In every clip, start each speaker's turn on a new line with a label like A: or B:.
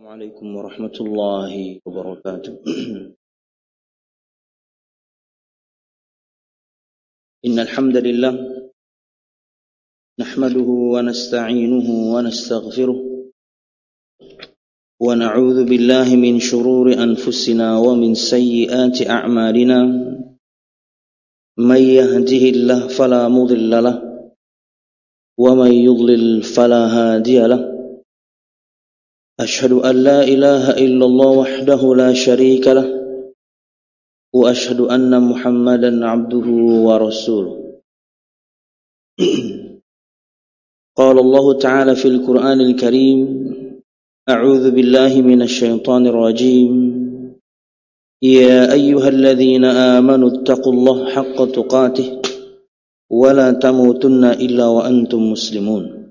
A: Assalamualaikum warahmatullahi wabarakatuh. Innal hamdalillah nahmaduhu wa nasta'inuhu wa nastaghfiruh wa na'udzu billahi min shururi anfusina wa min sayyiati a'malina. May yahdihillahu fala mudilla lahu wa may yudlil fala hadiya lahu. أشهد أن لا إله إلا الله وحده لا شريك له وأشهد أن محمدا عبده ورسوله. قال الله تعالى في القرآن الكريم: أعوذ بالله من الشيطان الرجيم. يا أيها الذين آمنوا اتقوا الله حق تقاته ولا تموتن إلا وأنتم مسلمون.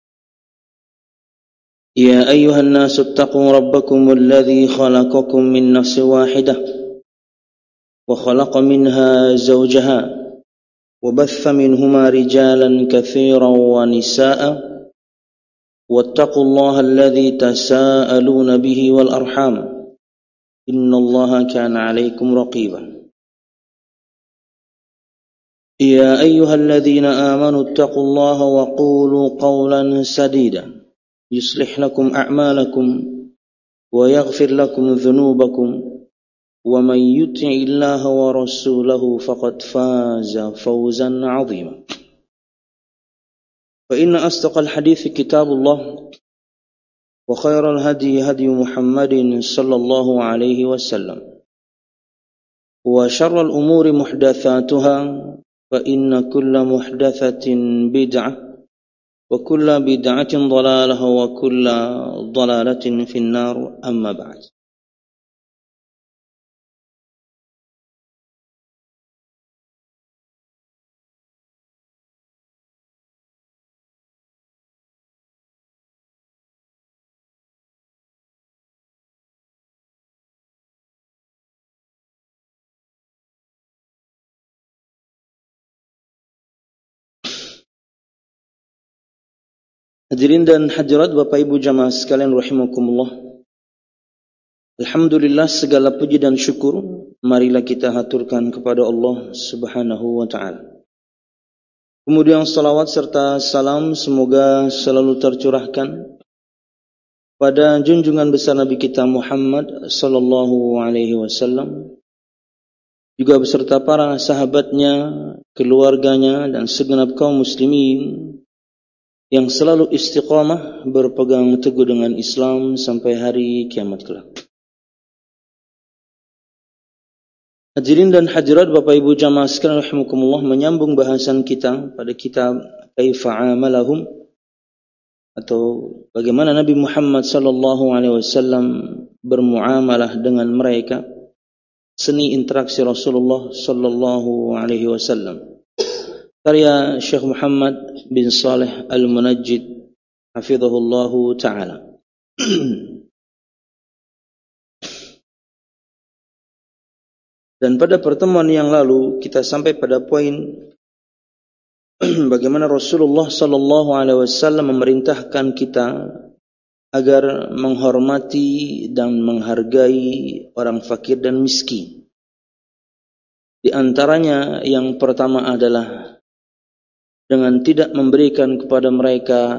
A: يا أيها الناس اتقوا ربكم الذي خلقكم من نفس واحدة وخلق منها زوجها وبث منهما رجالا كثيرا ونساء واتقوا الله الذي تساءلون به والأرحام إن الله كان عليكم رقيبا. يا أيها الذين آمنوا اتقوا الله وقولوا قولا سديدا يصلح لكم أعمالكم ويغفر لكم ذنوبكم ومن يطع الله ورسوله فقد فاز فوزا عظيما. فإن أصدق الحديث كتاب الله وخير الهدي هدي محمد صلى الله عليه وسلم وشر الأمور محدثاتها فإن كل محدثة بدعة وكل بدعة ضلالة وكل ضلالة في النار أما بعد. Hadirin dan hadirat, Bapak Ibu jamaah sekalian rahimakumullah. Alhamdulillah, segala puji dan syukur marilah kita haturkan kepada Allah Subhanahu wa taala. Kemudian salawat serta salam semoga selalu tercurahkan pada junjungan besar Nabi kita Muhammad sallallahu alaihi wasallam, juga beserta para sahabatnya, keluarganya dan segenap kaum muslimin yang selalu istiqamah berpegang teguh dengan Islam sampai hari kiamat kelak. Hadirin dan hadirat, Bapak Ibu jamaah sekalian rahimakumullah, menyambung bahasan kita pada kitab Kaifa Amalahum, atau bagaimana Nabi Muhammad sallallahu alaihi wasallam bermuamalah dengan mereka, seni interaksi Rasulullah sallallahu alaihi wasallam. Karya Syekh Muhammad bin Saleh Al-Munajjid hafizahullahu ta'ala. Dan pada pertemuan yang lalu kita sampai pada poin bagaimana Rasulullah sallallahu alaihi wasallam memerintahkan kita agar menghormati dan menghargai orang fakir dan miskin. Di antaranya yang pertama adalah dengan tidak memberikan kepada mereka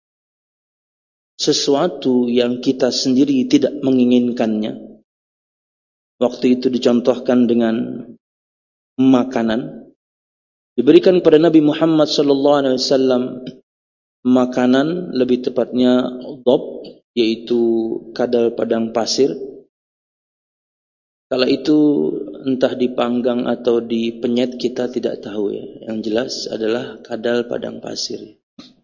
A: sesuatu yang kita sendiri tidak menginginkannya. Waktu itu dicontohkan dengan makanan. Diberikan kepada Nabi Muhammad sallallahu alaihi wasallam makanan, lebih tepatnya dhab, yaitu kadal padang pasir. Kala itu entah dipanggang atau dipenyet kita tidak tahu ya. Yang jelas adalah kadal padang pasir.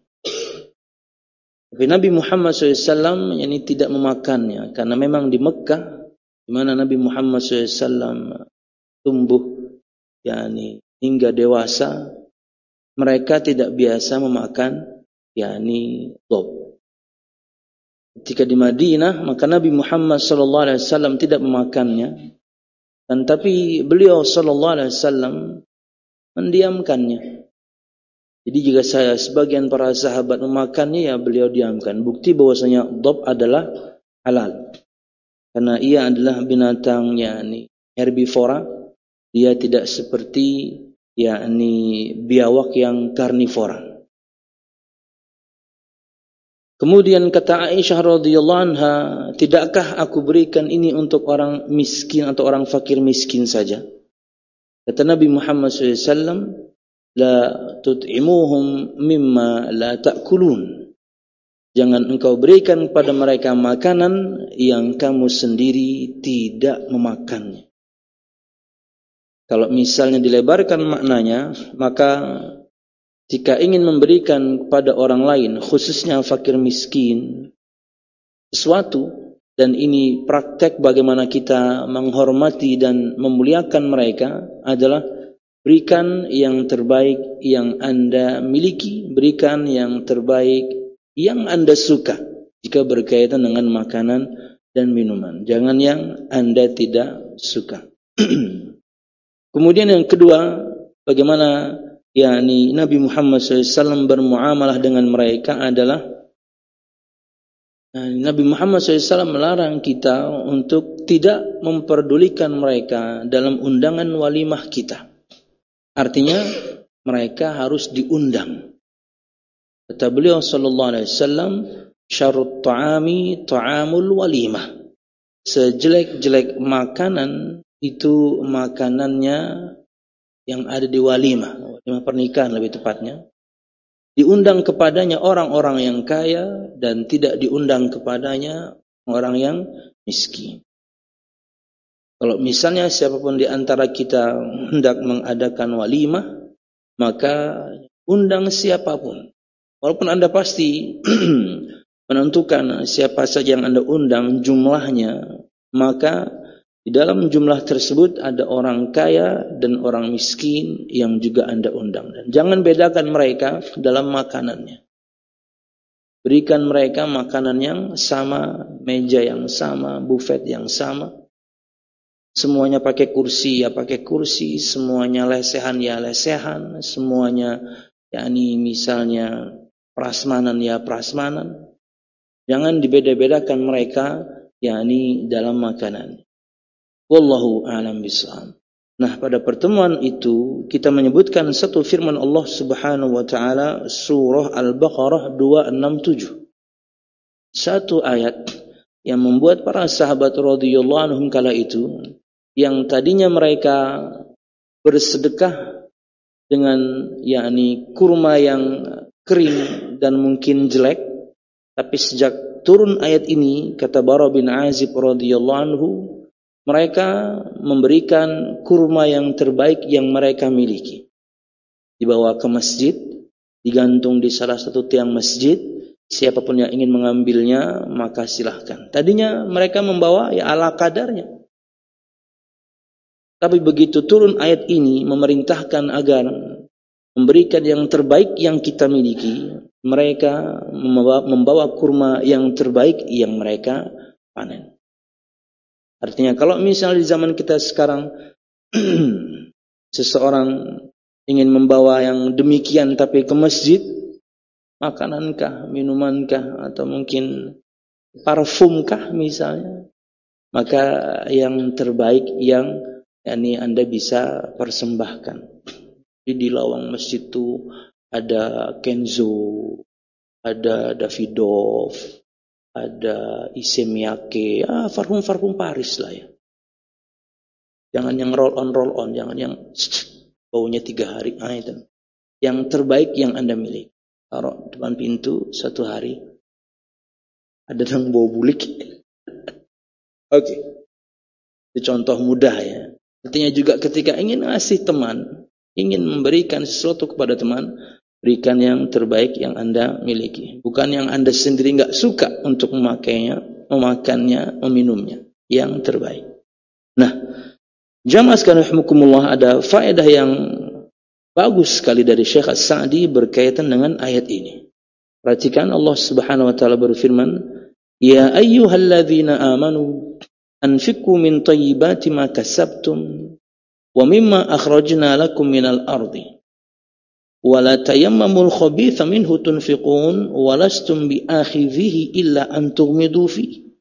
A: Tapi Nabi Muhammad SAW yani tidak memakannya, karena memang di Mekah, di mana Nabi Muhammad SAW tumbuh yani hingga dewasa, mereka tidak biasa memakan yani dhab. Ketika di Madinah, maka Nabi Muhammad SAW tidak memakannya. Dan tapi beliau sallallahu alaihi wasallam mendiamkannya. Jadi jika sebagian para sahabat memakannya, ya beliau diamkan. Bukti bahwasanya dhab adalah halal. Karena ia adalah binatang yakni herbivora, dia tidak seperti yakni biawak yang karnivora. Kemudian kata Aisyah radhiyallahu anha, tidakkah aku berikan ini untuk orang miskin atau orang fakir miskin saja? Kata Nabi Muhammad SAW, la tut'imuhum mimma la ta'kulun. Jangan engkau berikan kepada mereka makanan yang kamu sendiri tidak memakannya. Kalau misalnya dilebarkan maknanya, maka jika ingin memberikan kepada orang lain, khususnya fakir miskin, sesuatu, dan ini praktek bagaimana kita menghormati dan memuliakan mereka, adalah berikan yang terbaik yang Anda miliki, berikan yang terbaik yang Anda suka jika berkaitan dengan makanan dan minuman. Jangan yang Anda tidak suka. Kemudian yang kedua, bagaimana yakni Nabi Muhammad SAW bermuamalah dengan mereka adalah Nabi Muhammad SAW melarang kita untuk tidak memperdulikan mereka dalam undangan walimah kita. Artinya mereka harus diundang. Kata beliau sallallahu alaihi wasallam, syarrut ta'ami ta'amul walimah. Sejelek-jelek makanan itu makanannya yang ada di walimah pernikahan lebih tepatnya. Diundang kepadanya orang-orang yang kaya dan tidak diundang kepadanya orang yang miskin. Kalau misalnya siapapun di antara kita hendak mengadakan walimah, maka undang siapapun. Walaupun Anda pasti menentukan siapa saja yang Anda undang jumlahnya, maka di dalam jumlah tersebut ada orang kaya dan orang miskin yang juga Anda undang. Dan jangan bedakan mereka dalam makanannya. Berikan mereka makanan yang sama, meja yang sama, buffet yang sama. Semuanya pakai kursi ya pakai kursi, semuanya lesehan ya lesehan, semuanya yakni misalnya prasmanan ya prasmanan. Jangan dibeda-bedakan mereka yakni dalam makanan. Wallahu a'lam bishawab. Nah, pada pertemuan itu kita menyebutkan satu firman Allah Subhanahu wa taala surah Al-Baqarah 267. Satu ayat yang membuat para sahabat radhiyallahu anhum kala itu yang tadinya mereka bersedekah dengan yakni kurma yang kering dan mungkin jelek, tapi sejak turun ayat ini kata Bara bin Azib radhiyallahu anhu, mereka memberikan kurma yang terbaik yang mereka miliki. Dibawa ke masjid, digantung di salah satu tiang masjid, siapapun yang ingin mengambilnya maka silahkan. Tadinya mereka membawa ya ala kadarnya. Tapi begitu turun ayat ini memerintahkan agar memberikan yang terbaik yang kita miliki, mereka membawa kurma yang terbaik yang mereka panen. Artinya kalau misalnya di zaman kita sekarang seseorang ingin membawa yang demikian tapi ke masjid, makanankah, minumankah, atau mungkin parfumkah misalnya, maka yang terbaik yang yakni Anda bisa persembahkan. Di lawang masjid itu ada Kenzo, ada Davidoff, ada Issey Miyake, parfum Paris lah ya. Jangan yang roll on, jangan yang baunya 3 hari. Itu. Yang terbaik yang Anda miliki. Taruh depan pintu 1 hari. Ada yang bau bulik. Oke. Itu contoh mudah ya. Artinya juga ketika ingin ngasih teman, ingin memberikan sesuatu kepada teman, berikan yang terbaik yang Anda miliki. Bukan yang Anda sendiri enggak suka untuk memakainya, memakannya, meminumnya. Yang terbaik. Nah, jamaah sekalian rahimakumullah, ada faedah yang bagus sekali dari Syekh As-Sa'di berkaitan dengan ayat ini. Perhatikan Allah Subhanahu wa taala berfirman, "Ya ayyuhalladzina amanu anfiqu min thayyibati ma kasabtum wa mimma akhrajna lakum minal ardi wa la tayammamul khabitha minhu tunfiqun wa lastum bi'akhidhihi illa an tughmidu fihi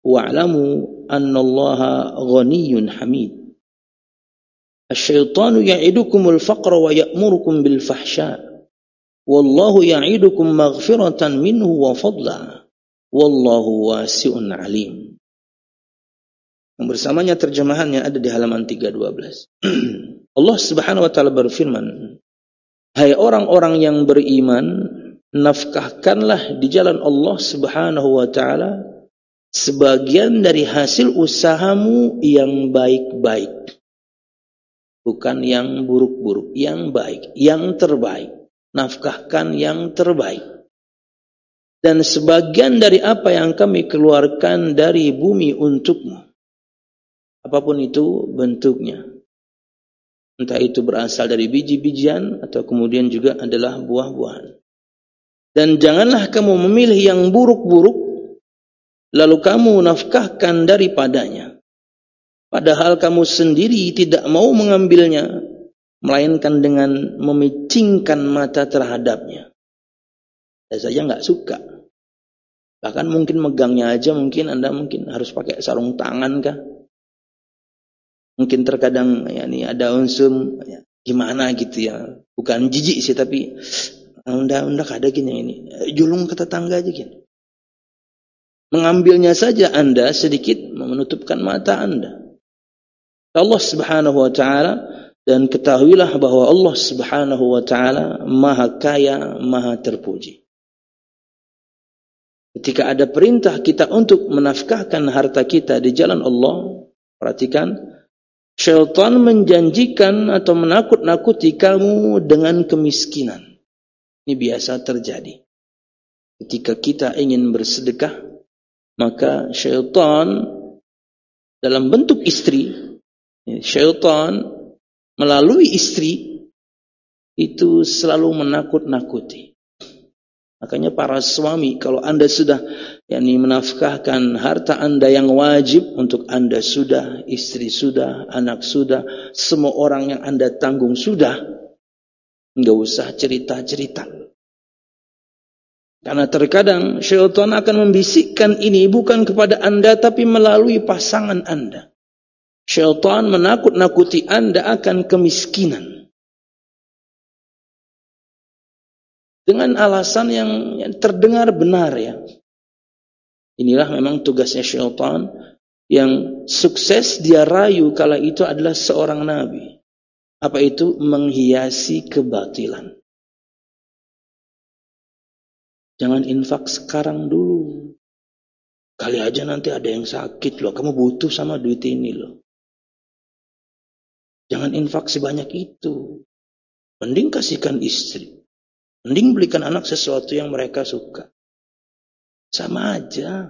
A: wa'lamu annallaha ghaniyyun hamid. Asy-syaitanu ya'idukumul faqra wa ya'murukum bil fahsya. Wallahu ya'idukum maghfiratan minhu wa fadla. Wallahu wasi'un alim. Yang bersamanya terjemahannya ada di halaman 312. Allah Subhanahu wa taala berfirman, "Hai orang-orang yang beriman, nafkahkanlah di jalan Allah Subhanahu wa taala sebagian dari hasil usahamu yang baik-baik. Bukan yang buruk-buruk, yang baik, yang terbaik. Nafkahkan yang terbaik. Dan sebagian dari apa yang kami keluarkan dari bumi untukmu. Apapun itu bentuknya. Entah itu berasal dari biji-bijian atau kemudian juga adalah buah-buahan. Dan janganlah kamu memilih yang buruk-buruk, lalu kamu nafkahkan daripadanya. Padahal kamu sendiri tidak mau mengambilnya, melainkan dengan memicingkan mata terhadapnya. Saya saja nggak suka. Bahkan mungkin megangnya aja, mungkin Anda harus pakai sarung tangan kah? Mungkin terkadang ya ini ada unsur ya, gimana gitu ya. Bukan jijik sih, tapi unda kada gini ini. Julung ke tetangga aja gini. Mengambilnya saja Anda sedikit menutupkan mata Anda. Allah Subhanahu wa taala, dan ketahuilah bahwa Allah Subhanahu wa taala Maha Kaya, Maha Terpuji. Ketika ada perintah kita untuk menafkahkan harta kita di jalan Allah, perhatikan, syaitan menjanjikan atau menakut-nakuti kamu dengan kemiskinan. Ini biasa terjadi. Ketika kita ingin bersedekah, maka syaitan dalam bentuk istri, syaitan melalui istri itu selalu menakut-nakuti. Makanya para suami, kalau Anda sudah menafkahkan harta Anda yang wajib untuk Anda sudah, istri sudah, anak sudah, semua orang yang Anda tanggung sudah, enggak usah cerita-cerita. Karena terkadang syaitan akan membisikkan ini bukan kepada Anda tapi melalui pasangan Anda. Syaitan menakut-nakuti Anda akan kemiskinan. Dengan alasan yang terdengar benar ya. Inilah memang tugasnya syaitan yang sukses dia rayu kala itu adalah seorang nabi. Apa itu? Menghiasi kebatilan. Jangan infak sekarang dulu. Kali aja nanti ada yang sakit loh. Kamu butuh sama duit ini loh. Jangan infak sebanyak itu. Mending kasihkan istri. Mending belikan anak sesuatu yang mereka suka. Sama aja.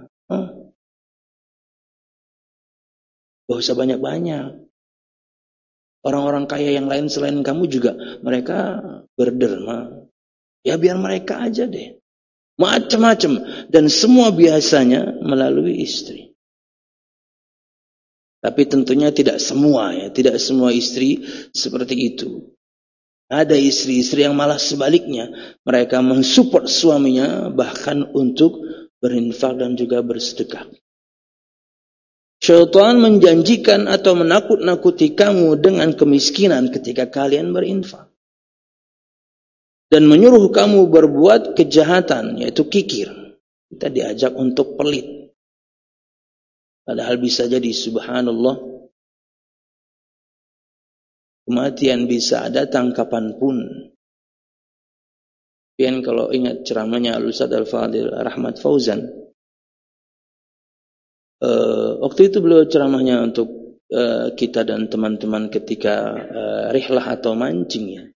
A: Gak usah banyak-banyak. Orang-orang kaya yang lain selain kamu juga mereka berderma. Ya biar mereka aja deh. Macam-macam. Dan semua biasanya melalui istri. Tapi tentunya tidak semua ya. Tidak semua istri seperti itu. Ada istri-istri yang malah sebaliknya. Mereka mensupport suaminya bahkan untuk berinfak dan juga bersedekah. Syaitan menjanjikan atau menakut-nakuti kamu dengan kemiskinan ketika kalian berinfak. Dan menyuruh kamu berbuat kejahatan, yaitu kikir. Kita diajak untuk pelit. Padahal bisa jadi subhanallah. Kematian bisa datang kapanpun. Pian kalau ingat ceramahnya Al-Ustaz Al-Fadil Rahmat Fauzan. Waktu itu beliau ceramahnya untuk kita dan teman-teman ketika rihlah atau mancing ya.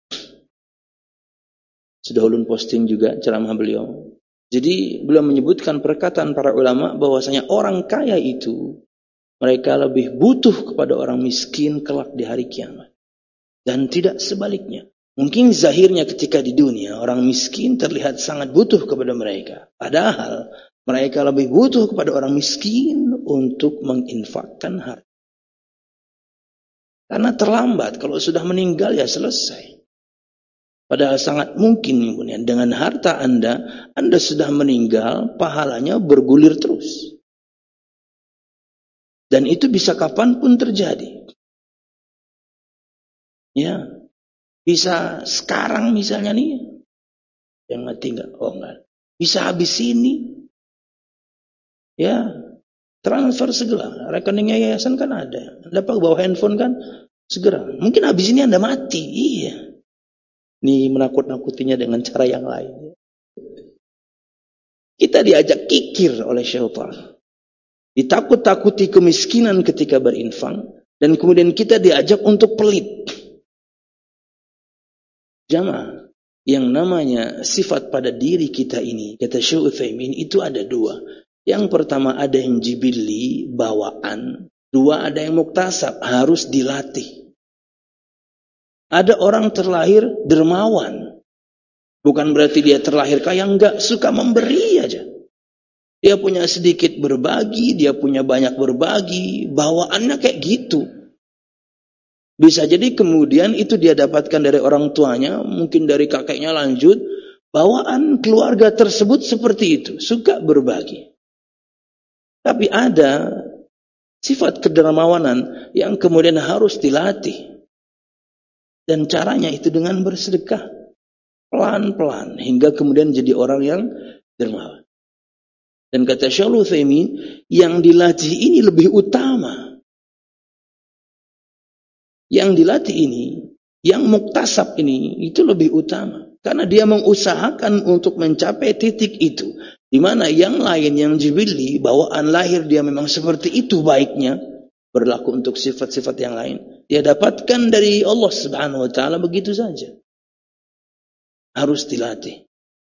A: Sudah ulun posting juga ceramah beliau. Jadi beliau menyebutkan perkataan para ulama bahwasanya orang kaya itu mereka lebih butuh kepada orang miskin kelak di hari kiamat. Dan tidak sebaliknya. Mungkin zahirnya ketika di dunia orang miskin terlihat sangat butuh kepada mereka. Padahal mereka lebih butuh kepada orang miskin untuk menginfakkan harta. Karena terlambat, kalau sudah meninggal ya selesai. Padahal sangat mungkin dengan harta Anda sudah meninggal, pahalanya bergulir terus. Dan itu bisa kapanpun terjadi. Ya, bisa sekarang misalnya nih, yang mati enggak? Oh enggak. Bisa habis ini. Ya, transfer segera. Rekeningnya yayasan kan ada. Anda bawa handphone kan segera. Mungkin habis ini Anda mati. Iya. Ini menakut-nakutinya dengan cara yang lain. Kita diajak kikir oleh syaitan. Ditakut-takuti kemiskinan ketika berinfak. Dan kemudian kita diajak untuk pelit. Jamaah, yang namanya sifat pada diri kita ini, kata Syekh Utsaimin, itu ada dua. Yang pertama ada yang jibili, bawaan. Dua ada yang muktasab, harus dilatih. Ada orang terlahir dermawan. Bukan berarti dia terlahir kaya, enggak, suka memberi aja. Dia punya sedikit berbagi, dia punya banyak berbagi, bawaannya kayak gitu. Bisa jadi kemudian itu dia dapatkan dari orang tuanya, mungkin dari kakeknya lanjut, bawaan keluarga tersebut seperti itu, suka berbagi. Tapi ada sifat kedermawanan yang kemudian harus dilatih. Dan caranya itu dengan bersedekah. Pelan-pelan, hingga kemudian jadi orang yang dermawan. Dan kata Syekh Utsaimin, yang dilatih ini lebih utama. Yang dilatih ini, yang muktasab ini, itu lebih utama. Karena dia mengusahakan untuk mencapai titik itu. Di mana yang lain, yang jibili, bawaan lahir dia memang seperti itu baiknya. Berlaku untuk sifat-sifat yang lain. Dia dapatkan dari Allah Subhanahu Wa Taala begitu saja. Harus dilatih.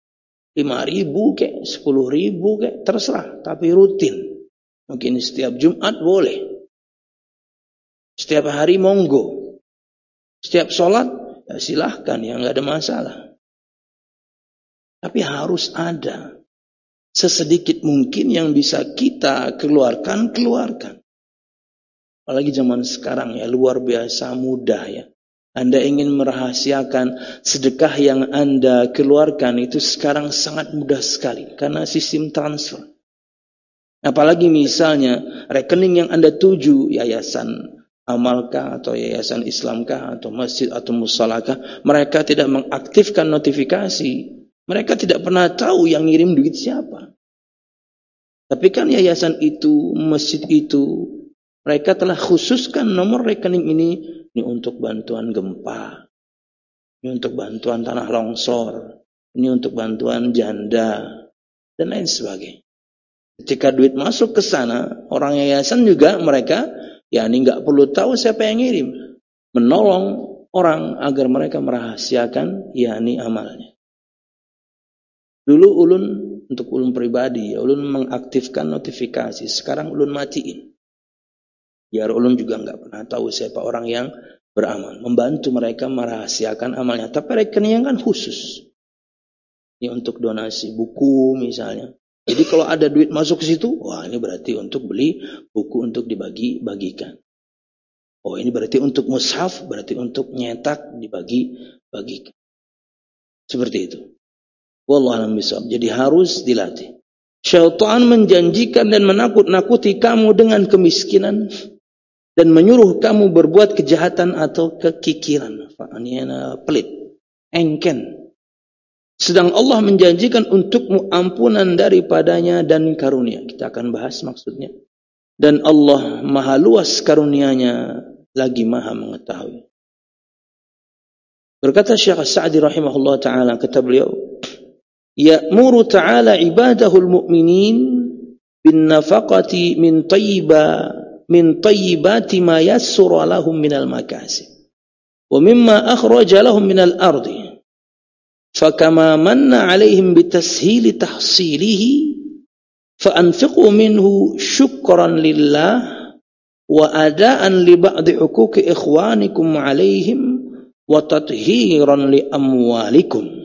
A: 5.000 kek, 10.000 kek, terserah. Tapi rutin. Mungkin setiap Jumat boleh. Setiap hari monggo. Setiap sholat, ya silahkan, ya nggak ada masalah. Tapi harus ada. Sesedikit mungkin yang bisa kita keluarkan. Apalagi zaman sekarang ya, luar biasa mudah ya. Anda ingin merahasiakan sedekah yang Anda keluarkan itu sekarang sangat mudah sekali. Karena sistem transfer. Apalagi misalnya rekening yang Anda tuju, yayasan amalkah atau yayasan Islamkah atau masjid atau musholakah, mereka tidak mengaktifkan notifikasi. Mereka tidak pernah tahu yang ngirim duit siapa. Tapi kan yayasan itu, masjid itu, mereka telah khususkan nomor rekening ini untuk bantuan gempa, ini untuk bantuan tanah longsor, ini untuk bantuan janda, dan lain sebagainya. Ketika duit masuk ke sana, orang yayasan juga mereka, ya ini nggak perlu tahu siapa yang ngirim, menolong orang agar mereka merahasiakan, ya ini amalnya. Dulu ulun untuk ulun pribadi, ya ulun mengaktifkan notifikasi, sekarang ulun matiin. Biar ulun juga nggak pernah tahu siapa orang yang beramal. Membantu mereka merahasiakan amalnya. Tapi rekeningnya kan khusus. Ini untuk donasi buku misalnya. Jadi kalau ada duit masuk ke situ, wah ini berarti untuk beli buku untuk dibagi-bagikan. Oh ini berarti untuk mushaf, berarti untuk nyetak dibagi-bagikan. Seperti itu. Wallahu a'lam bishawab. Jadi harus dilatih. Syaitan menjanjikan dan menakut-nakuti kamu dengan kemiskinan. Dan menyuruh kamu berbuat kejahatan atau kekikiran. Fa'aniyana pelit. Engken. Sedang Allah menjanjikan untukmu ampunan daripadanya dan karunia. Kita akan bahas maksudnya. Dan Allah maha luas karunianya. Lagi maha mengetahui. Berkata Syekh Sa'di rahimahullah ta'ala. Kata beliau. Ya'muru ta'ala ibadahul mu'minin. Bin nafaqati min tayyibati ma yassura lahum minal makasib wa mimma akhraja lahum minal ardi fakama manna alaihim bitashili tahsilihi fa anfiqu minhu syukran lillah wa adaan li ba'di huquqi ikhwanikum alaihim wa tathiran li amwalikum.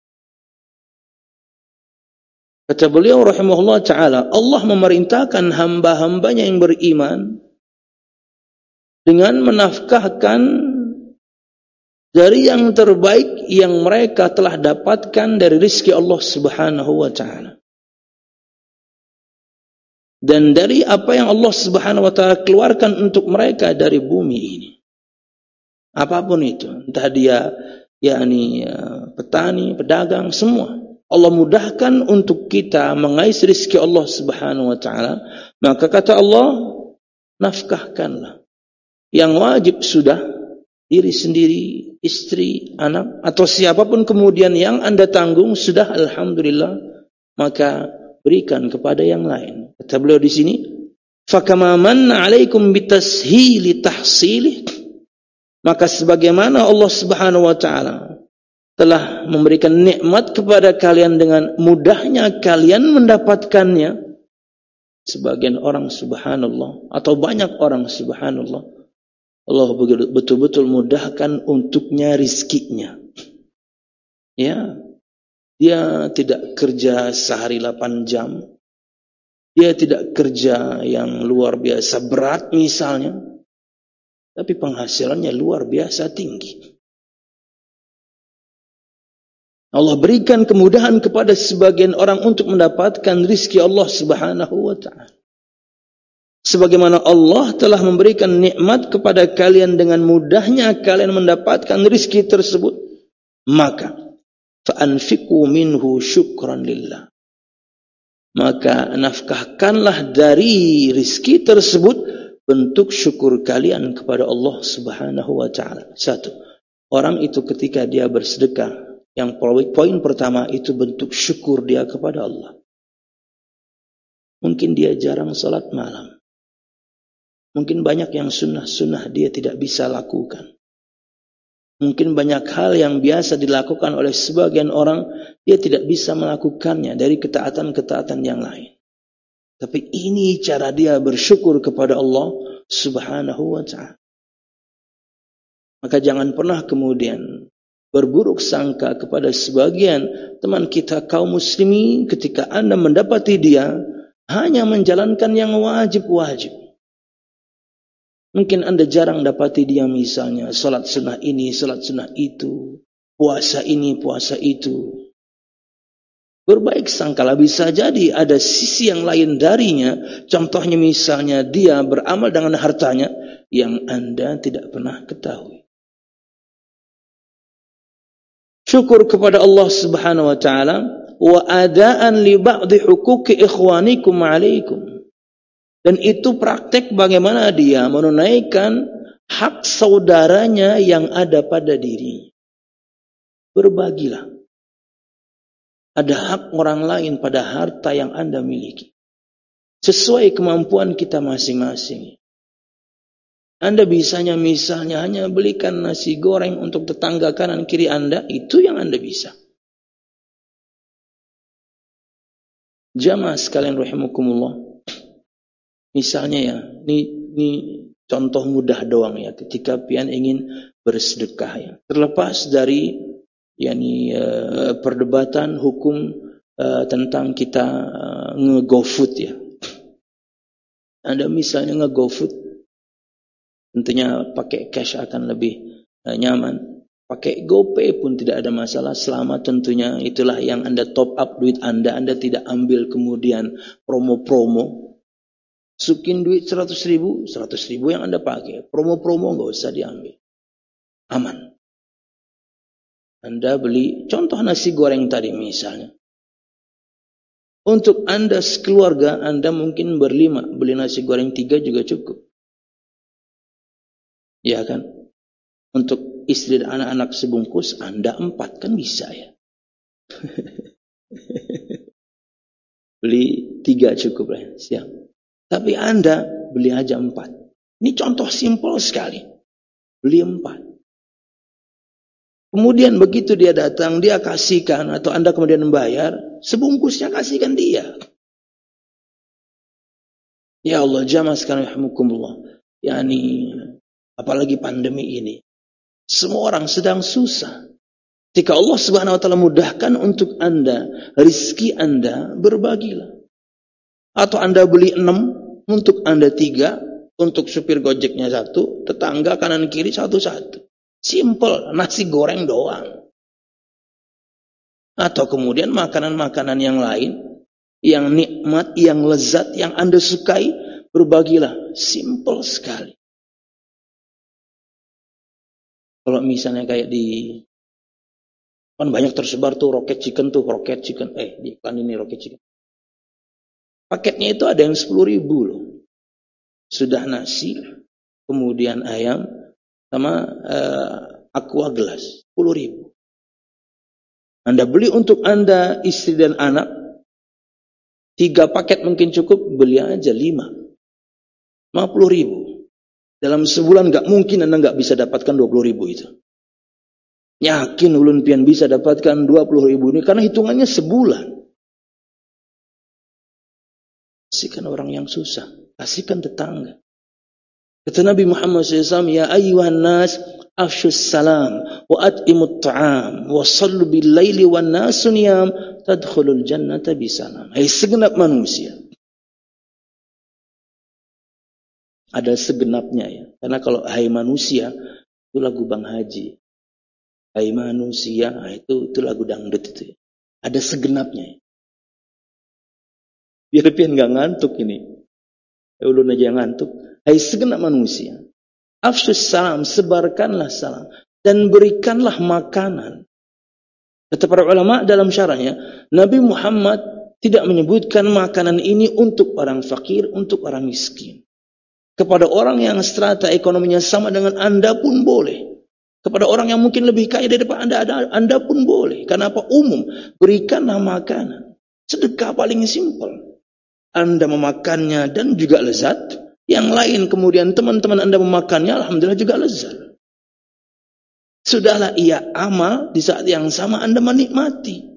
A: Kata beliau rahimahullah ta'ala, Allah memerintahkan hamba-hambanya yang beriman dengan menafkahkan dari yang terbaik yang mereka telah dapatkan dari rezeki Allah subhanahu wa ta'ala. dan dari apa yang Allah Subhanahu wa taala keluarkan untuk mereka dari bumi ini. Apapun itu, entah dia petani, pedagang, semua. Allah mudahkan untuk kita mengais rezeki Allah Subhanahu wa taala, maka kata Allah, nafkahkanlah. Yang wajib sudah diri sendiri, istri, anak, atau siapapun kemudian yang Anda tanggung sudah, alhamdulillah, maka berikan kepada yang lain. Kata beliau di sini, fakama manna 'alaikum bitashili tahsili, maka sebagaimana Allah Subhanahu wa taala telah memberikan nikmat kepada kalian dengan mudahnya kalian mendapatkannya. Sebagian orang subhanallah atau banyak orang subhanallah, Allah betul-betul mudahkan untuknya rizkinya. Ya, dia tidak kerja sehari 8 jam. Dia tidak kerja yang luar biasa berat misalnya, tapi penghasilannya luar biasa tinggi. Allah berikan kemudahan kepada sebagian orang untuk mendapatkan rizki Allah Subhanahu wa ta'ala. Sebagaimana Allah telah memberikan nikmat kepada kalian dengan mudahnya kalian mendapatkan rizki tersebut, maka fa'anfiqu minhu syukran lillah, maka nafkahkanlah dari rizki tersebut bentuk syukur kalian kepada Allah Subhanahu wa ta'ala. Satu, orang itu ketika dia bersedekah, yang poin pertama itu bentuk syukur dia kepada Allah. Mungkin dia jarang salat malam. Mungkin banyak yang sunnah-sunnah dia tidak bisa lakukan. Mungkin banyak hal yang biasa dilakukan oleh sebagian orang, dia tidak bisa melakukannya dari ketaatan-ketaatan yang lain. Tapi ini cara dia bersyukur kepada Allah Subhanahu wa ta'ala. Maka jangan pernah kemudian berburuk sangka kepada sebagian teman kita kaum muslimin ketika Anda mendapati dia hanya menjalankan yang wajib-wajib. Mungkin Anda jarang dapati dia misalnya salat sunnah ini, salat sunnah itu, puasa ini, puasa itu. Berbaik sangkalah, bisa jadi ada sisi yang lain darinya. Contohnya misalnya dia beramal dengan hartanya yang Anda tidak pernah ketahui. Syukur kepada Allah Subhanahu wa ta'ala, wa adaan li ba'di huquqi ikhwanikum 'alaikum. Dan itu praktek bagaimana dia menunaikan hak saudaranya yang ada pada diri. Berbagilah. Ada hak orang lain pada harta yang Anda miliki. Sesuai kemampuan kita masing-masing. Anda bisanya misalnya hanya belikan nasi goreng untuk tetangga kanan kiri Anda, itu yang Anda bisa. Jamaah sekalian rahimakumullah. Misalnya ya, ini contoh mudah doang ya, ketika pian ingin bersedekah ya. Terlepas dari perdebatan hukum tentang kita nge-GoFood ya. Anda misalnya nge-GoFood, tentunya pakai cash akan lebih nyaman. Pakai GoPay pun tidak ada masalah, selama tentunya itulah yang Anda top up duit Anda tidak ambil kemudian promo-promo. Masukin duit 100 ribu yang Anda pakai. Promo-promo nggak usah diambil. Aman. Anda beli, contoh nasi goreng tadi misalnya. Untuk Anda sekeluarga, Anda mungkin berlima, beli nasi goreng 3 juga cukup. Ya kan? Untuk istri dan anak-anak sebungkus, Anda 4 kan bisa ya. Beli 3 cukup lah, siap. Tapi Anda beli aja 4. Ini contoh simpel sekali. Beli 4. Kemudian begitu dia datang, dia kasihkan, atau Anda kemudian membayar, sebungkusnya kasihkan dia. Ya Allah, jamaah sekalian rahimakumullah. Apalagi pandemi ini. Semua orang sedang susah. Jika Allah Subhanahu wa ta'ala mudahkan untuk Anda, rizki Anda, berbagilah. Atau Anda beli 6, untuk Anda 3, untuk supir gojeknya 1, tetangga kanan kiri 1-1. Simple, nasi goreng doang. Atau kemudian makanan-makanan yang lain, yang nikmat, yang lezat, yang Anda sukai, berbagilah. Simple sekali. Kalau misalnya kayak kan banyak tersebar tuh rocket chicken, di iklan ini rocket chicken. Paketnya itu ada yang 10.000 loh. Sudah nasi, kemudian ayam, sama aqua gelas, 10.000. Anda beli untuk Anda, istri dan anak, 3 paket mungkin cukup, beli aja 50.000. Dalam sebulan gak mungkin Anda gak bisa dapatkan 20.000 itu. Yakin ulun pian bisa dapatkan 20.000 ini karena hitungannya sebulan. Kasihkan orang yang susah, kasihkan tetangga. Kata Nabi Muhammad SAW, ya ayyuhan nas, afshus salam, wa at'imut ta'am, wa sallu bil laili wa nasu niyam, tadkhulul jannata bisalam. Hai segenap manusia. Ada segenapnya ya. Karena kalau hai manusia, itu lagu Bang Haji. Hai manusia, itu lagu dangdut itu ya. Ada segenapnya ya. Biar pian gak ngantuk ini. Ulun aja yang ngantuk. Hai segenap manusia, afshus salam, sebarkanlah salam dan berikanlah makanan. Kata para ulama dalam syarahnya, Nabi Muhammad tidak menyebutkan makanan ini untuk orang fakir, untuk orang miskin. Kepada orang yang strata ekonominya sama dengan Anda pun boleh. Kepada orang yang mungkin lebih kaya daripada Anda pun boleh. Karena apa? Umum, berikanlah makanan. Sedekah paling simpel. Anda memakannya dan juga lezat. Yang lain kemudian teman-teman Anda memakannya, alhamdulillah juga lezat. Sudahlah ia amal, di saat yang sama Anda menikmati.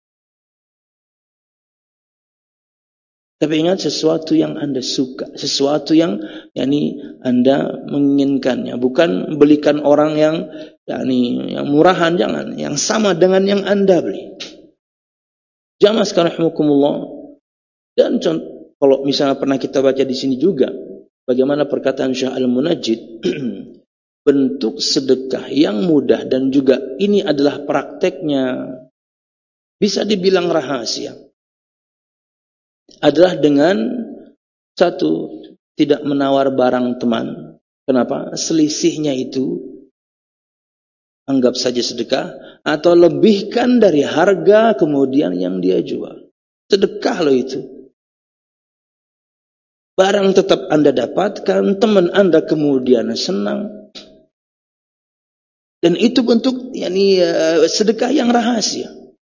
A: Tapi ingat sesuatu yang Anda suka, sesuatu yang Anda menginginkannya, bukan belikan orang yang murahan, jangan, yang sama dengan yang Anda beli. Jamaah sekalian rahimakumullah. Dan kalau misalnya pernah kita baca di sini juga, bagaimana perkataan Syekh Al-Munajjid, bentuk sedekah yang mudah dan juga ini adalah prakteknya, bisa dibilang rahasia, adalah dengan satu, tidak menawar barang teman. Kenapa? Selisihnya itu anggap saja sedekah, atau lebihkan dari harga kemudian yang dia jual. Sedekah loh itu. Barang tetap Anda dapatkan, teman Anda kemudian senang. Dan itu bentuk sedekah yang rahasia.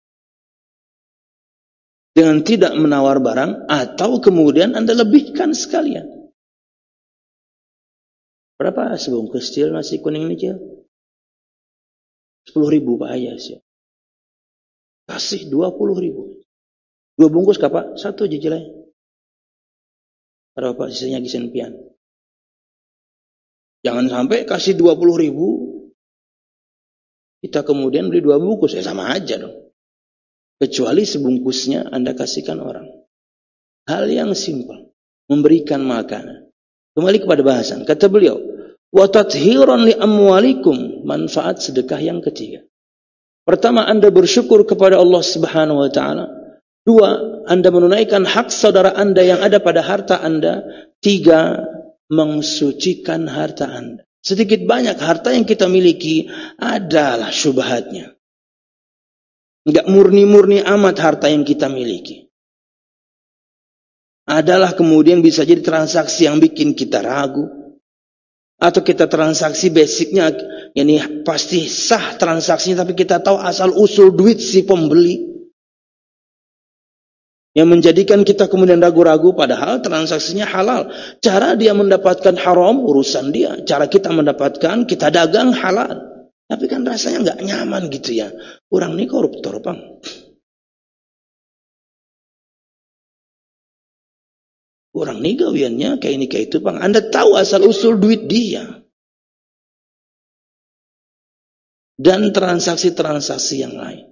A: Dengan tidak menawar barang, atau kemudian Anda lebihkan sekalian. Berapa sebungkus cil nasi kuning ini cil? 10.000 Pak Ayas ya. Kasih 20.000. 2 bungkus kah Pak? 1 aja cilai. Berapa Pak sisanya gisen pian? Jangan sampai kasih 20.000, kita kemudian beli 2 bungkus, sama aja dong. Kecuali sebungkusnya Anda kasihkan orang. Hal yang simpel, memberikan makanan. Kembali kepada bahasan, kata beliau, wa tathiran li amwalikum, manfaat sedekah yang ketiga. Pertama, Anda bersyukur kepada Allah Subhanahu wa taala. 2, Anda menunaikan hak saudara Anda yang ada pada harta Anda. 3, mensucikan harta Anda. Sedikit banyak harta yang kita miliki adalah syubhatnya. Enggak murni-murni amat harta yang kita miliki. Adalah kemudian bisa jadi transaksi yang bikin kita ragu. Atau kita transaksi basicnya, pasti sah transaksinya, tapi kita tahu asal usul duit si pembeli. Yang menjadikan kita kemudian ragu-ragu, padahal transaksinya halal. Cara dia mendapatkan haram, urusan dia. Cara kita mendapatkan, kita dagang halal. Tapi kan rasanya nggak nyaman gitu ya. Orang ini koruptor, Bang. Orang ini gawiannya kayak ini kayak itu, Bang. Anda tahu asal usul duit dia. Dan transaksi-transaksi yang lain.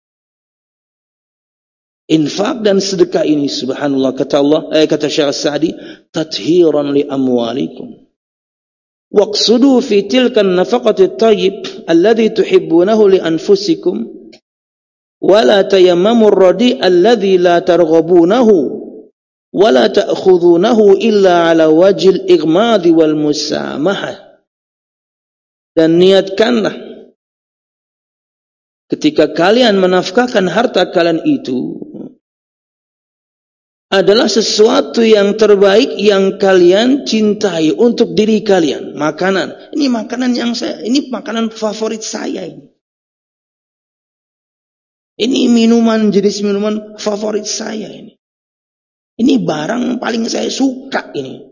A: Infak dan sedekah ini, subhanallah, kata Syekh Sa'di, tathiran li amwalikum. Waqsudu fi tilka an-nafaqati at-tayyib alladhi tuhibbunahu li anfusikum wala tayammamur radi alladhi la targhabunahu wala ta'khudhunahu illa ala wajil igmadi wal musamahah. Dan niatkanlah ketika kalian menafkahkan harta kalian itu adalah sesuatu yang terbaik yang kalian cintai untuk diri kalian. Makanan. Ini makanan yang ini makanan favorit saya ini. Ini jenis minuman favorit saya ini. Ini barang paling saya suka ini.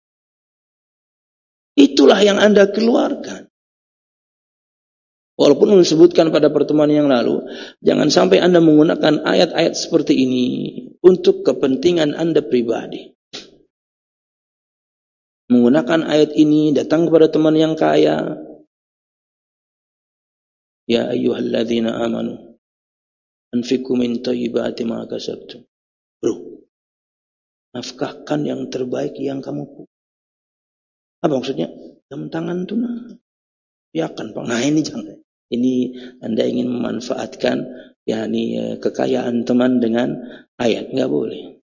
A: Itulah yang Anda keluarkan. Walaupun disebutkan pada pertemuan yang lalu, jangan sampai Anda menggunakan ayat-ayat seperti ini untuk kepentingan Anda pribadi. Menggunakan ayat ini datang kepada teman yang kaya. Ya ayyuhalladzina amanu anfiqu min thayyibati ma kasabtum. Bro, nafkahkan yang terbaik yang kamu punya. Apa maksudnya? Jam tangan tunai. Ya kan, Bang. Nah, ini jangan. Ini Anda ingin memanfaatkan kekayaan teman dengan ayat, enggak boleh.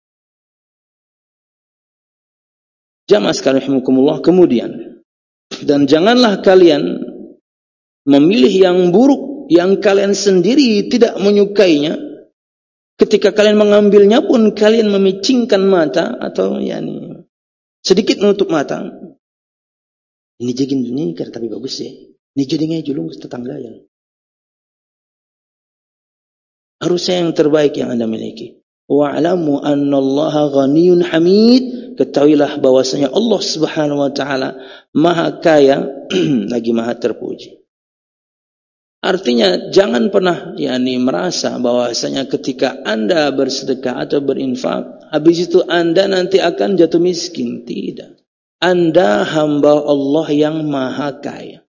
A: Jamaah sekalian rahimakumullah, kemudian dan janganlah kalian memilih yang buruk yang kalian sendiri tidak menyukainya. Ketika kalian mengambilnya pun kalian memicingkan mata atau sedikit menutup mata. Ini jegin ini tapi bagus ya. Ini jadinya julung tetangga ya. Harusnya yang terbaik yang Anda miliki. Wa'lamu annallaha ghaniyun hamid. Ketahuilah bahwasanya Allah Subhanahu wa taala Maha Kaya lagi Maha Terpuji. Artinya jangan pernah merasa bahwasanya ketika Anda bersedekah atau berinfak, habis itu Anda nanti akan jatuh miskin. Tidak. Anda hamba Allah yang Maha Kaya.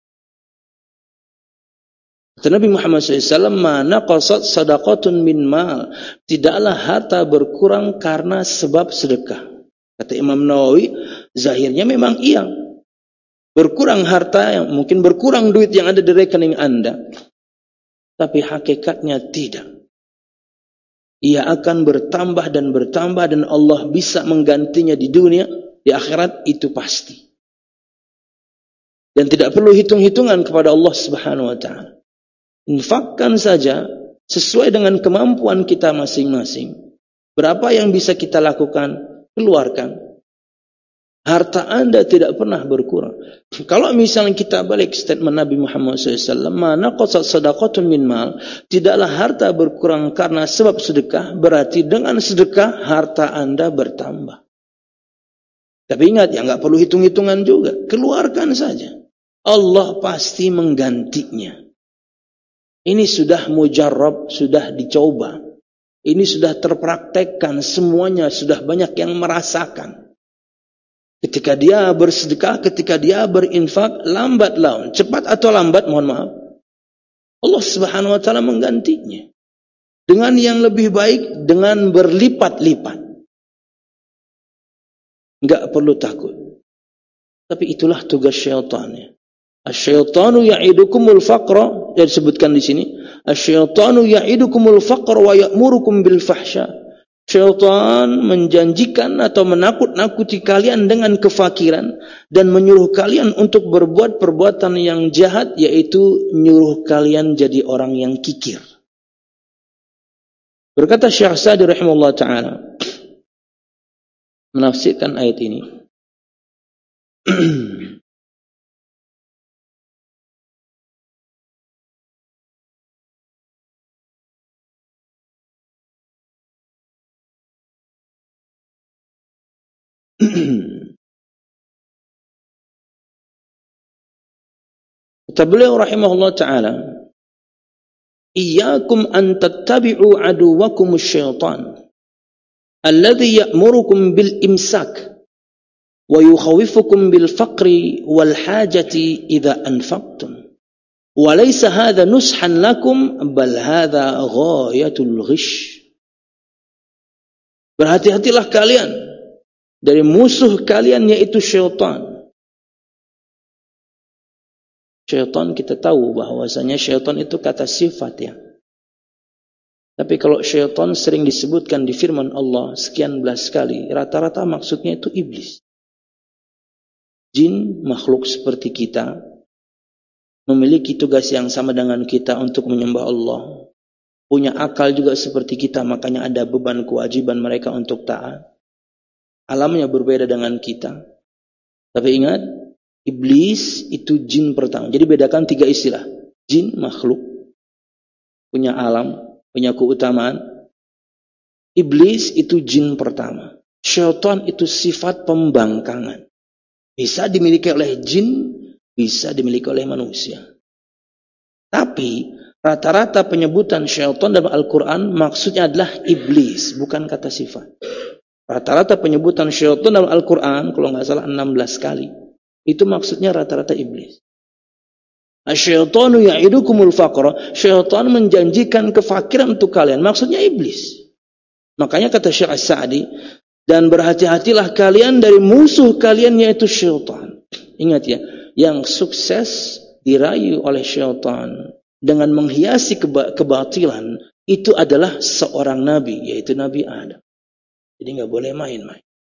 A: Nabi Muhammad SAW, mana qasad sadaqatun min mal. Tidaklah harta berkurang karena sebab sedekah. Kata Imam Nawawi, zahirnya memang iya. Berkurang harta, mungkin berkurang duit yang ada di rekening Anda. Tapi hakikatnya tidak. Ia akan bertambah dan Allah bisa menggantinya di dunia, di akhirat itu pasti. Dan tidak perlu hitung-hitungan kepada Allah Subhanahu wa taala. Infakkan saja sesuai dengan kemampuan kita masing-masing. Berapa yang bisa kita lakukan, keluarkan. Harta Anda tidak pernah berkurang. Kalau misalnya kita balik statement Nabi Muhammad SAW, mana qasad sadaqatun min mal, tidaklah harta berkurang karena sebab sedekah, berarti dengan sedekah harta Anda bertambah. Tapi ingat, nggak perlu hitung-hitungan juga, keluarkan saja. Allah pasti menggantinya. Ini sudah mujarrab, sudah dicoba. Ini sudah terpraktekkan, semuanya sudah banyak yang merasakan. Ketika dia bersedekah, ketika dia berinfak, lambat laun, cepat atau lambat, mohon maaf, Allah Subhanahu wa taala menggantinya dengan yang lebih baik, dengan berlipat-lipat. Enggak perlu takut. Tapi itulah tugas syaitannya. Asyaitanu ya'idukumul faqra, yang disebutkan di sini. Asyaitanu ya'idukumul faqra wa ya'murukum bil fahsya. Syaitan menjanjikan atau menakut-nakuti kalian dengan kefakiran dan menyuruh kalian untuk berbuat perbuatan yang jahat, yaitu menyuruh kalian jadi orang yang kikir. Berkata Syekh Sa'di rahimahullah ta'ala menafsirkan ayat ini. Kata beliau rahimahullah ta'ala, iyyakum an tattabi'u aduwakum syaitan alladhi ya'murukum bil imsak wa yukhawifukum bil faqri wal hajati idza anfaqtum wa laysa hadha nushan lakum bal hadha ghayatul ghish. Berhati-hatilah kalian dari musuh kalian, yaitu syaitan. Syaitan kita tahu bahwasanya syaitan itu kata sifat ya. Tapi kalau syaitan sering disebutkan di firman Allah sekian belas kali, rata-rata maksudnya itu iblis. Jin, makhluk seperti kita, memiliki tugas yang sama dengan kita untuk menyembah Allah. Punya akal juga seperti kita, makanya ada beban kewajiban mereka untuk taat. Alamnya berbeda dengan kita. Tapi ingat, iblis itu jin pertama. Jadi bedakan 3 istilah. Jin, makhluk, punya alam, punya keutamaan. Iblis itu jin pertama. Syaitan itu sifat pembangkangan. Bisa dimiliki oleh jin, bisa dimiliki oleh manusia. Tapi rata-rata penyebutan syaitan dalam Al-Quran maksudnya adalah iblis, bukan kata sifat. Rata-rata penyebutan syaitan dalam Al-Quran, kalau nggak salah 16 kali, itu maksudnya rata-rata iblis. Asyaitanu ya'idukumul faqra, syaitan menjanjikan kefakiran untuk kalian, maksudnya iblis. Makanya kata Syekh As-Sa'di, dan berhati-hatilah kalian dari musuh kalian yaitu syaitan. Ingat ya, yang sukses dirayu oleh syaitan dengan menghiasi kebatilan itu adalah seorang nabi, yaitu Nabi Adam. Jadi nggak boleh main-main.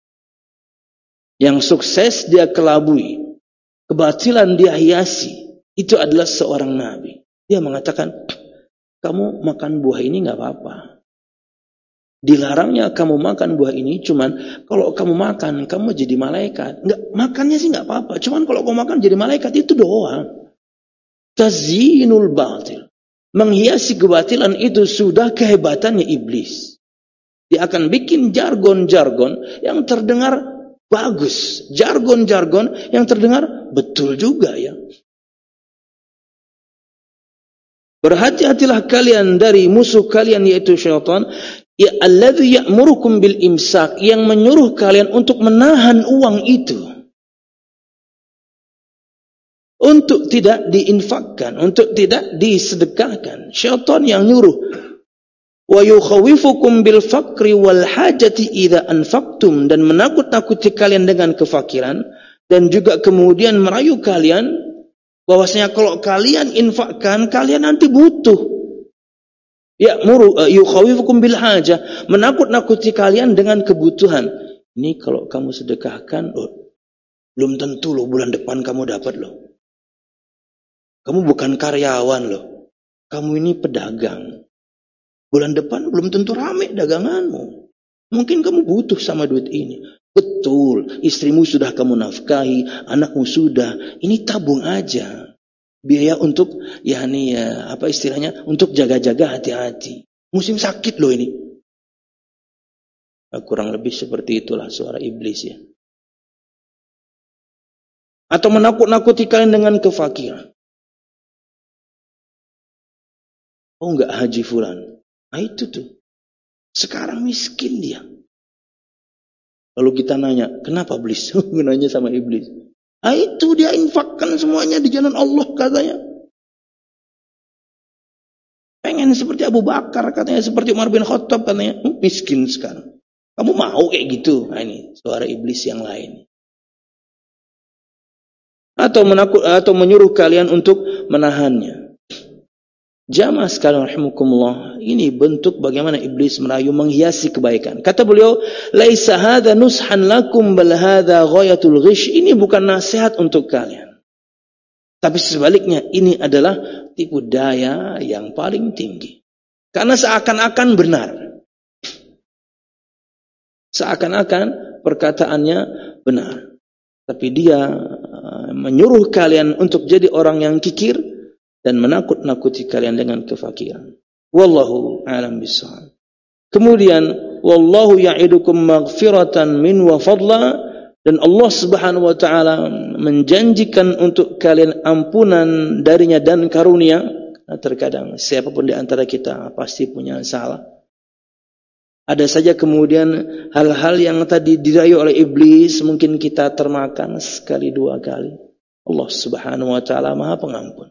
A: Yang sukses dia kelabui, kebatilan dia hiasi, itu adalah seorang nabi. Dia mengatakan, kamu makan buah ini nggak apa-apa. Dilarangnya kamu makan buah ini, cuman kalau kamu makan, kamu jadi malaikat. Nggak, makannya sih nggak apa-apa. Cuman kalau kamu makan jadi malaikat, itu doang. Tazyinul batil. Menghiasi kebatilan itu sudah kehebatannya iblis. Dia akan bikin jargon-jargon yang terdengar bagus. Jargon-jargon yang terdengar betul juga ya. Berhati-hatilah kalian dari musuh kalian yaitu syaitan. Ya alladzi ya'murukum bil imsak, yang menyuruh kalian untuk menahan uang itu, untuk tidak diinfakkan, untuk tidak disedekahkan. Syaitan yang nyuruh. Wa yukhawifukum bil faqri wal hajati idza anfaqtum, dan menakut-nakuti kalian dengan kefakiran, dan juga kemudian merayu kalian bahwasanya kalau kalian infakkan kalian nanti butuh. Yukhawifukum bil hajah, menakut-nakuti kalian dengan kebutuhan. Ini kalau kamu sedekahkan, belum tentu loh bulan depan kamu dapat loh. Kamu bukan karyawan loh. Kamu ini pedagang. Bulan depan belum tentu rame daganganmu. Mungkin kamu butuh sama duit ini. Betul, istrimu sudah kamu nafkahi, anakmu sudah. Ini tabung aja. Biaya untuk apa istilahnya, untuk jaga-jaga hati-hati. Musim sakit loh ini. Kurang lebih seperti itulah suara iblis ya. Atau menakut-nakuti kalian dengan kefakiran. Oh enggak haji fulan. Nah itu tuh. Sekarang miskin dia. Lalu kita nanya, kenapa iblis? Nanya sama iblis. Ah itu dia infakkan semuanya di jalan Allah katanya. Pengen seperti Abu Bakar katanya, seperti Umar bin Khattab katanya. Miskin sekarang. Kamu mau kayak gitu? Nah ini suara iblis yang lain. Atau menyuruh kalian untuk menahannya. Jamaah sekalian rahimakumullah, ini bentuk bagaimana iblis merayu menghiasi kebaikan. Kata beliau, laisa hadza nushan lakum bal hadza ghayatul ghish. Ini bukan nasihat untuk kalian. Tapi sebaliknya ini adalah tipu daya yang paling tinggi. Karena seakan-akan benar. Seakan-akan perkataannya benar. Tapi dia menyuruh kalian untuk jadi orang yang kikir dan menakut-nakuti kalian dengan kefakiran. Wallahu a'lam bishawab. Kemudian wallahu ya'idukum maghfiratan min wa fadla, dan Allah Subhanahu wa taala menjanjikan untuk kalian ampunan darinya dan karunia. Nah, terkadang siapapun di antara kita pasti punya salah. Ada saja kemudian hal-hal yang tadi dirayu oleh iblis mungkin kita termakan sekali dua kali. Allah Subhanahu wa taala Maha Pengampun.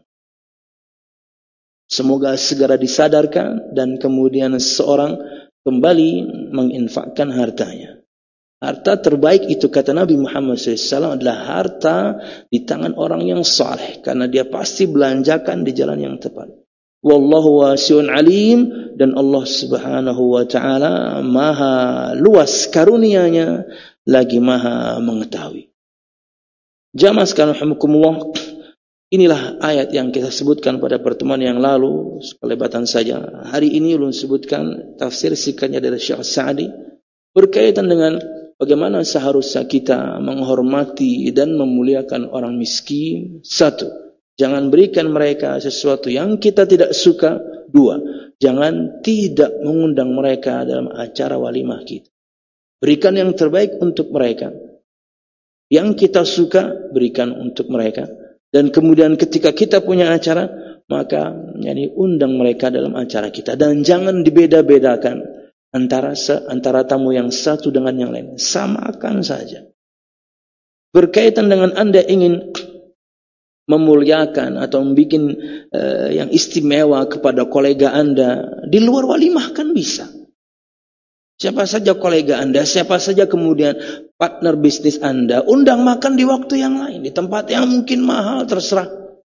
A: Semoga segera disadarkan dan kemudian seorang kembali menginfakkan hartanya. Harta terbaik itu kata Nabi Muhammad SAW adalah harta di tangan orang yang saleh, karena dia pasti belanjakan di jalan yang tepat. Wallahu wasi'un alim, dan Allah Subhanahu wa taala maha luas karunia-Nya lagi maha mengetahui. Jamaah sekalian rahimakumullah, inilah ayat yang kita sebutkan pada pertemuan yang lalu, sekelebatan saja. Hari ini ulun sebutkan tafsir singkatnya dari Syekh Sa'di berkaitan dengan bagaimana seharusnya kita menghormati dan memuliakan orang miskin. Satu, jangan berikan mereka sesuatu yang kita tidak suka. Dua, jangan tidak mengundang mereka dalam acara walimah kita. Berikan yang terbaik untuk mereka. Yang kita suka, berikan untuk mereka. Dan kemudian ketika kita punya acara, maka undang mereka dalam acara kita. Dan jangan dibeda-bedakan antara tamu yang satu dengan yang lain. Samakan saja. Berkaitan dengan Anda ingin memuliakan atau membuat yang istimewa kepada kolega Anda, di luar walimah kan bisa. Siapa saja kolega Anda, siapa saja kemudian partner bisnis Anda, undang makan di waktu yang lain, di tempat yang mungkin mahal, terserah.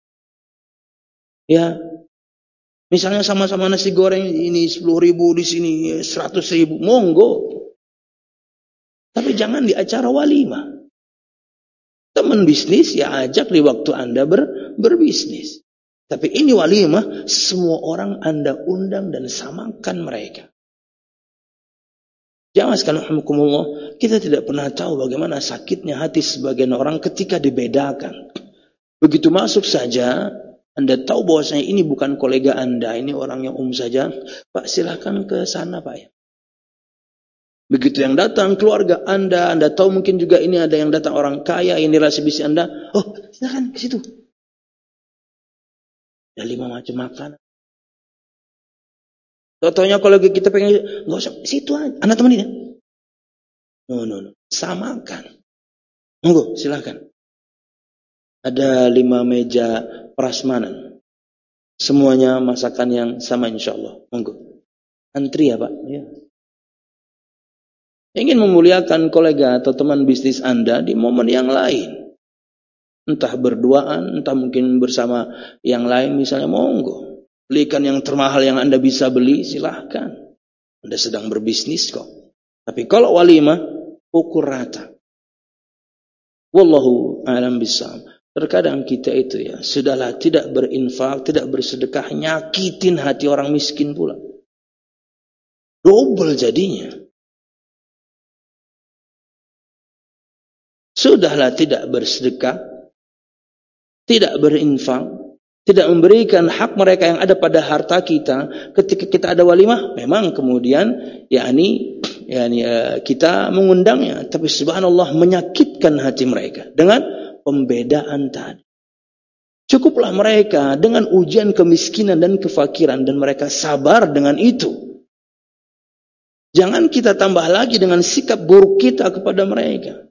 A: Ya, misalnya sama-sama nasi goreng ini 10.000, di sini 100.000, monggo. Tapi jangan di acara walimah. Teman bisnis ya ajak di waktu Anda berbisnis. Tapi ini walimah, semua orang Anda undang dan samakan mereka. Jangan sekalian rahimakumullah, kita tidak pernah tahu bagaimana sakitnya hati sebagian orang ketika dibedakan. Begitu masuk saja, Anda tahu bahwasanya ini bukan kolega Anda, ini orang yang saja. Pak, silakan ke sana, Pak. Begitu yang datang keluarga Anda tahu mungkin juga ini ada yang datang orang kaya, ini relasi bisnis Anda. Oh, silakan ke situ. Ada 5 macam makanan. Contohnya kalau kita pengen, nggak usah situ aja, Anda temenin ya. No. Samakan. Monggo, silakan. Ada 5 meja prasmanan. Semuanya masakan yang sama insyaallah. Monggo. Antri ya, Pak. Ya. Ingin memuliakan kolega atau teman bisnis Anda di momen yang lain. Entah berduaan, entah mungkin bersama yang lain misalnya, monggo. Belikan yang termahal yang Anda bisa beli, silahkan. Anda sedang berbisnis kok. Tapi kalau walimah, ukur rata. Wallahu a'lam bishawab. Terkadang kita itu ya, sudahlah tidak berinfak, tidak bersedekah, nyakitin hati orang miskin pula. Double jadinya. Sudahlah tidak bersedekah, tidak berinfak, tidak memberikan hak mereka yang ada pada harta kita. Ketika kita ada walimah, memang kemudian kita mengundangnya, tapi subhanallah menyakitkan hati mereka dengan pembedaan tadi. Cukuplah mereka dengan ujian kemiskinan dan kefakiran dan mereka sabar dengan itu. Jangan kita tambah lagi dengan sikap buruk kita kepada mereka.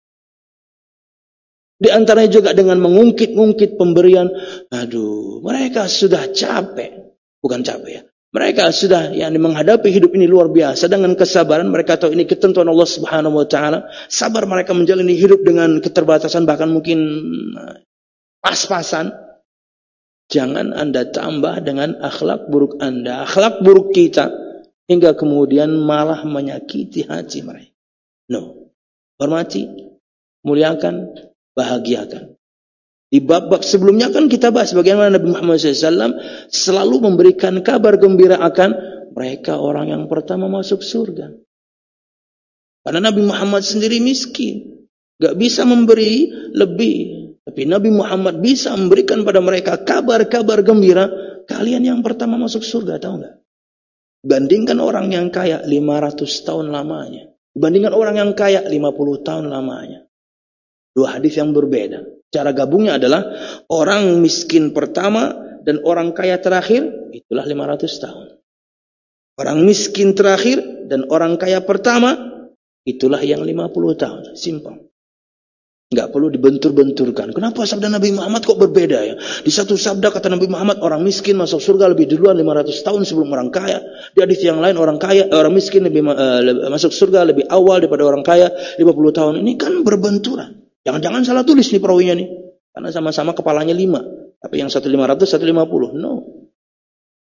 A: Di antaranya juga dengan mengungkit-ungkit pemberian. Aduh, mereka sudah capek. Bukan capek ya. Mereka sudah menghadapi hidup ini luar biasa dengan kesabaran. Mereka tahu ini ketentuan Allah Subhanahu wa taala. Sabar mereka menjalani hidup dengan keterbatasan, bahkan mungkin pas-pasan. Jangan Anda tambah dengan akhlak buruk Anda, akhlak buruk kita, hingga kemudian malah menyakiti hati mereka. No. Hormati, muliakan, bahagiakan. Di bab sebelumnya kan kita bahas bagaimana Nabi Muhammad SAW selalu memberikan kabar gembira akan mereka orang yang pertama masuk surga. Karena Nabi Muhammad sendiri miskin, gak bisa memberi lebih. Tapi Nabi Muhammad bisa memberikan pada mereka kabar-kabar gembira. Kalian yang pertama masuk surga, tahu gak? Bandingkan orang yang kaya 500 tahun lamanya. Bandingkan orang yang kaya 50 tahun lamanya. 2 hadis yang berbeda. Cara gabungnya adalah orang miskin pertama dan orang kaya terakhir, itulah 500 tahun. Orang miskin terakhir dan orang kaya pertama, itulah yang 50 tahun. Simpel. Enggak perlu dibentur-benturkan. Kenapa sabda Nabi Muhammad kok berbeda ya? Di satu sabda kata Nabi Muhammad orang miskin masuk surga lebih duluan 500 tahun sebelum orang kaya. Di hadis yang lain orang miskin lebih masuk surga lebih awal daripada orang kaya 50 tahun. Ini kan berbenturan. Jangan-jangan salah tulis nih perawinya nih. Karena sama-sama kepalanya 5. Tapi yang satu 500, satu 50. No.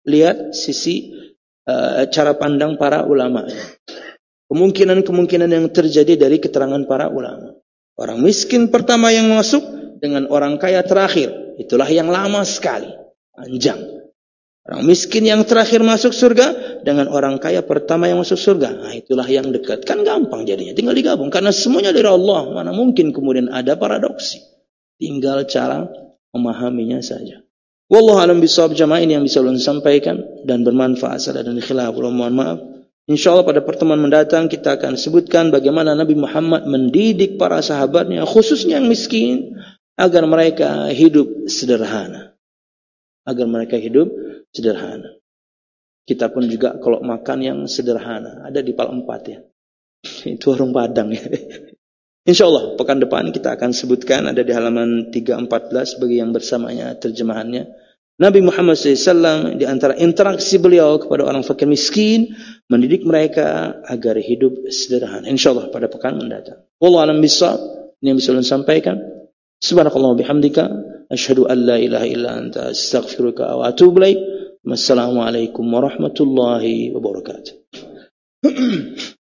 A: lihat sisi cara pandang para ulama. Kemungkinan-kemungkinan yang terjadi dari keterangan para ulama. Orang miskin pertama yang masuk dengan orang kaya terakhir. Itulah yang lama sekali. Panjang. Orang miskin yang terakhir masuk surga dengan orang kaya pertama yang masuk surga. Nah, itulah yang dekat. Kan gampang jadinya. Tinggal digabung. Karena semuanya dari Allah. Mana mungkin kemudian ada paradoksi. Tinggal cara memahaminya saja. Wallahu a'lam bishawab. Jamaah ini yang bisa ulun sampaikan dan bermanfaat. Salah dan khilaf. Mohon maaf. InsyaAllah pada pertemuan mendatang kita akan sebutkan bagaimana Nabi Muhammad mendidik para sahabatnya, khususnya yang miskin, agar mereka hidup sederhana. Agar mereka hidup sederhana. Kita pun juga kalau makan yang sederhana, ada di Pal 4 ya. Itu warung Padang ya. InsyaAllah pekan depan kita akan sebutkan, ada di halaman 314 bagi yang bersamanya terjemahannya. Nabi Muhammad SAW di antara interaksi beliau kepada orang fakir miskin, mendidik mereka agar hidup sederhana. InsyaAllah pada pekan mendatang. Wallahu a'lam bishawab. Ini yang bisa saya sampaikan. Subhanakallah bihamdika. Asyhadu an la ilaha illa anta astaghfiruka wa atubu ilaik. Wassalamualaikum warahmatullahi wabarakatuh.